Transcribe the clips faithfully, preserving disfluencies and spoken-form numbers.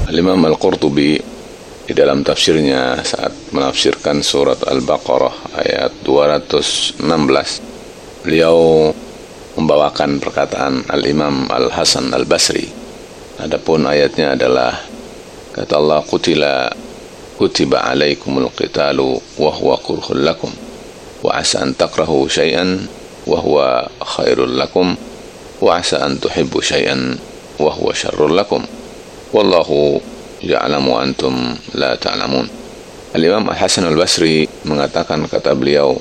Al-Imam Al-Qurtubi di dalam tafsirnya saat menafsirkan surat Al-Baqarah ayat dua ratus enam belas, beliau membawakan perkataan Al-Imam Al-Hasan Al-Basri. Adapun ayatnya adalah kata Allah, Qutila kutiba alaikumul qitalu wa huwa kurhul lakum wa asa an takrahu syai'an wa huwa khairul lakum wa asa an tuhibbu syai'an wa huwa syarrul lakum wallahu ya'lamu antum la ta'lamun. Al-Imam Al-Hasan Al-Basri mengatakan, kata beliau,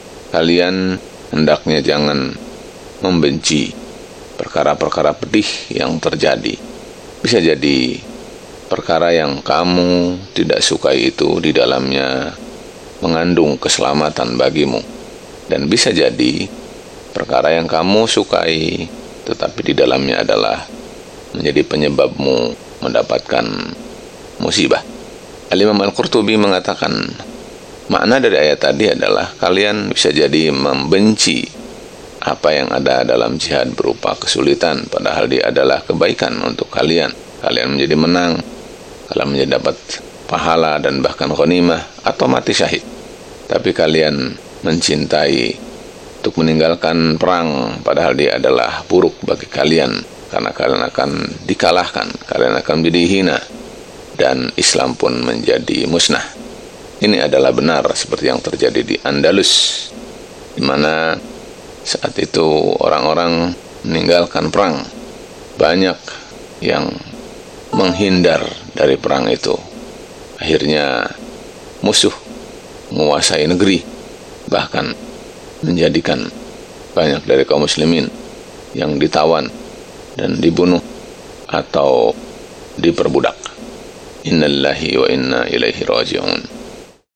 kalian hendaknya jangan membenci perkara-perkara pedih yang terjadi. Bisa jadi perkara yang kamu tidak sukai itu di dalamnya mengandung keselamatan bagimu, dan bisa jadi perkara yang kamu sukai tetapi di dalamnya adalah menjadi penyebabmu mendapatkan musibah. Al-Imam Al-Qurtubi mengatakan, makna dari ayat tadi adalah kalian bisa jadi membenci apa yang ada dalam jihad berupa kesulitan, padahal dia adalah kebaikan untuk kalian. Kalian menjadi menang, kalian menjadi dapat pahala dan bahkan ghanimah atau mati syahid. Tapi kalian mencintai untuk meninggalkan perang, padahal dia adalah buruk bagi kalian, karena kalian akan dikalahkan, kalian akan menjadi hina, dan Islam pun menjadi musnah. Ini adalah benar seperti yang terjadi di Andalus, di mana saat itu orang-orang meninggalkan perang. Banyak yang menghindar dari perang itu. Akhirnya musuh menguasai negeri, bahkan menjadikan banyak dari kaum muslimin yang ditawan dan dibunuh atau diperbudak. Innallahi wa inna ilaihi raji'un.